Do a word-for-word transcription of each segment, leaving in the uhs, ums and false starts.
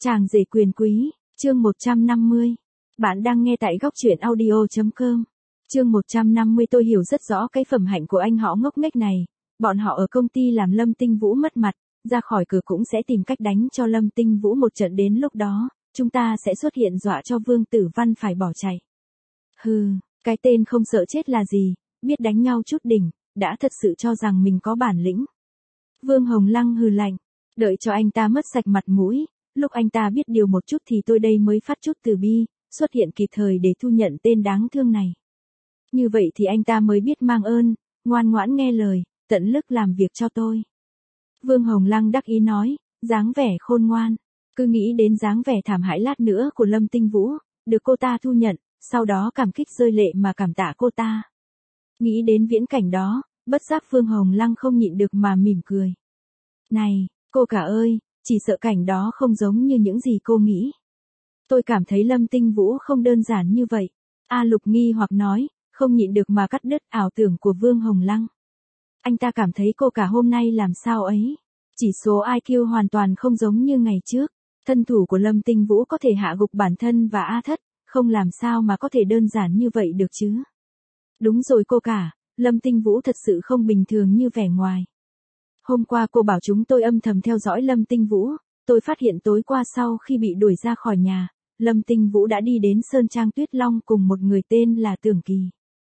Chàng rể quyền quý, chương một trăm năm mươi. Bạn đang nghe tại góc truyện audio chấm com. Chương một trăm năm mươi. Tôi hiểu rất rõ cái phẩm hạnh của anh họ ngốc nghếch này. Bọn họ ở công ty làm Lâm Tinh Vũ mất mặt, ra khỏi cửa cũng sẽ tìm cách đánh cho Lâm Tinh Vũ một trận, đến lúc đó, chúng ta sẽ xuất hiện dọa cho Vương Tử Văn phải bỏ chạy. Hừ, cái tên không sợ chết là gì, biết đánh nhau chút đỉnh, đã thật sự cho rằng mình có bản lĩnh. Vương Hồng Lăng hừ lạnh, đợi cho anh ta mất sạch mặt mũi, lúc anh ta biết điều một chút thì tôi đây mới phát chút từ bi, xuất hiện kịp thời để thu nhận tên đáng thương này. Như vậy thì anh ta mới biết mang ơn, ngoan ngoãn nghe lời, tận lực làm việc cho tôi. Vương Hồng Lăng đắc ý nói, dáng vẻ khôn ngoan, cứ nghĩ đến dáng vẻ thảm hại lát nữa của Lâm Tinh Vũ, được cô ta thu nhận, sau đó cảm kích rơi lệ mà cảm tạ cô ta. Nghĩ đến viễn cảnh đó, bất giác Vương Hồng Lăng không nhịn được mà mỉm cười. Này, cô cả ơi, chỉ sợ cảnh đó không giống như những gì cô nghĩ. Tôi cảm thấy Lâm Tinh Vũ không đơn giản như vậy. A Lục nghi hoặc nói, không nhịn được mà cắt đứt ảo tưởng của Vương Hồng Lăng. Anh ta cảm thấy cô cả hôm nay làm sao ấy. Chỉ số i kiu hoàn toàn không giống như ngày trước. Thân thủ của Lâm Tinh Vũ có thể hạ gục bản thân và A Thất, không làm sao mà có thể đơn giản như vậy được chứ. Đúng rồi cô cả, Lâm Tinh Vũ thật sự không bình thường như vẻ ngoài. Hôm qua cô bảo chúng tôi âm thầm theo dõi Lâm Tinh Vũ, tôi phát hiện tối qua sau khi bị đuổi ra khỏi nhà, Lâm Tinh Vũ đã đi đến Sơn Trang Tuyết Long cùng một người tên là Tưởng Kỳ.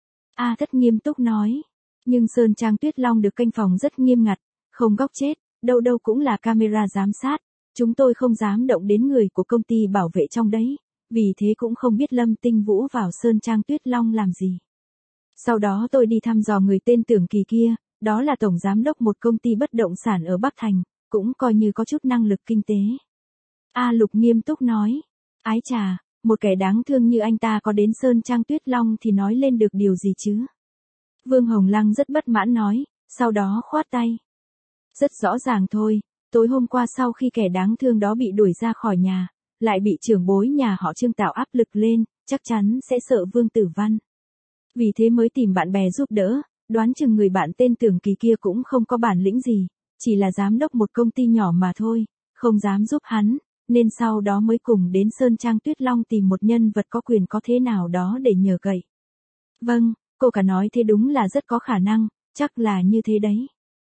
A Thất nghiêm túc nói, nhưng Sơn Trang Tuyết Long được canh phòng rất nghiêm ngặt, không góc chết, đâu đâu cũng là camera giám sát, chúng tôi không dám động đến người của công ty bảo vệ trong đấy, vì thế cũng không biết Lâm Tinh Vũ vào Sơn Trang Tuyết Long làm gì. Sau đó tôi đi thăm dò người tên Tưởng Kỳ kia, đó là tổng giám đốc một công ty bất động sản ở Bắc Thành, cũng coi như có chút năng lực kinh tế. A Lục nghiêm túc nói, ái chà, một kẻ đáng thương như anh ta có đến Sơn Trang Tuyết Long thì nói lên được điều gì chứ? Vương Hồng Lăng rất bất mãn nói, sau đó khoát tay. Rất rõ ràng thôi, tối hôm qua sau khi kẻ đáng thương đó bị đuổi ra khỏi nhà, lại bị trưởng bối nhà họ Trương tạo áp lực lên, chắc chắn sẽ sợ Vương Tử Văn. Vì thế mới tìm bạn bè giúp đỡ, đoán chừng người bạn tên Tưởng Kỳ kia cũng không có bản lĩnh gì, chỉ là giám đốc một công ty nhỏ mà thôi, không dám giúp hắn, nên sau đó mới cùng đến Sơn Trang Tuyết Long tìm một nhân vật có quyền có thế nào đó để nhờ cậy. Vâng, cô cả nói thế đúng là rất có khả năng, chắc là như thế đấy.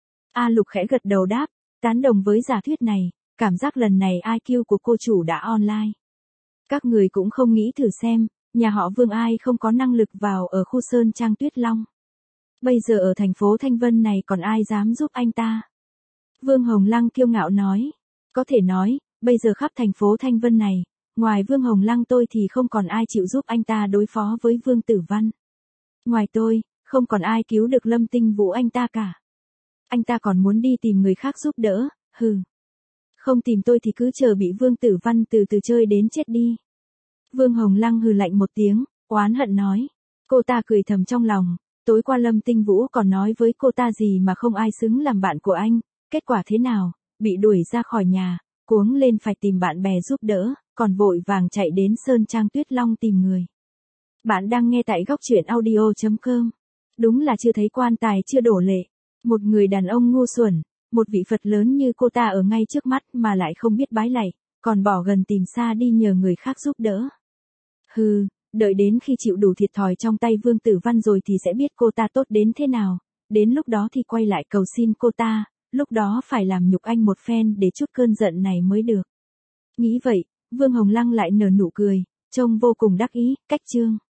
A Lục khẽ gật đầu đáp, tán đồng với giả thuyết này, cảm giác lần này i kiu của cô chủ đã online. Các người cũng không nghĩ thử xem, nhà họ Vương ai không có năng lực vào ở khu Sơn Trang Tuyết Long. Bây giờ ở thành phố Thanh Vân này còn ai dám giúp anh ta? Vương Hồng Lăng kiêu ngạo nói, có thể nói, bây giờ khắp thành phố Thanh Vân này, ngoài Vương Hồng Lăng tôi thì không còn ai chịu giúp anh ta đối phó với Vương Tử Văn. Ngoài tôi, không còn ai cứu được Lâm Tinh Vũ anh ta cả. Anh ta còn muốn đi tìm người khác giúp đỡ, hừ. Không tìm tôi thì cứ chờ bị Vương Tử Văn từ từ chơi đến chết đi. Vương Hồng Lăng hừ lạnh một tiếng, oán hận nói. Cô ta cười thầm trong lòng, tối qua Lâm Tinh Vũ còn nói với cô ta gì mà không ai xứng làm bạn của anh, kết quả thế nào, bị đuổi ra khỏi nhà, cuống lên phải tìm bạn bè giúp đỡ, còn vội vàng chạy đến Sơn Trang Tuyết Long tìm người. Bạn đang nghe tại góc truyện audio chấm com. Đúng là chưa thấy quan tài chưa đổ lệ. Một người đàn ông ngu xuẩn, một vị Phật lớn như cô ta ở ngay trước mắt mà lại không biết bái lạy, còn bỏ gần tìm xa đi nhờ người khác giúp đỡ. Hừ, đợi đến khi chịu đủ thiệt thòi trong tay Vương Tử Văn rồi thì sẽ biết cô ta tốt đến thế nào, đến lúc đó thì quay lại cầu xin cô ta, lúc đó phải làm nhục anh một phen để chút cơn giận này mới được. Nghĩ vậy, Vương Hồng Lăng lại nở nụ cười, trông vô cùng đắc ý, cách chương.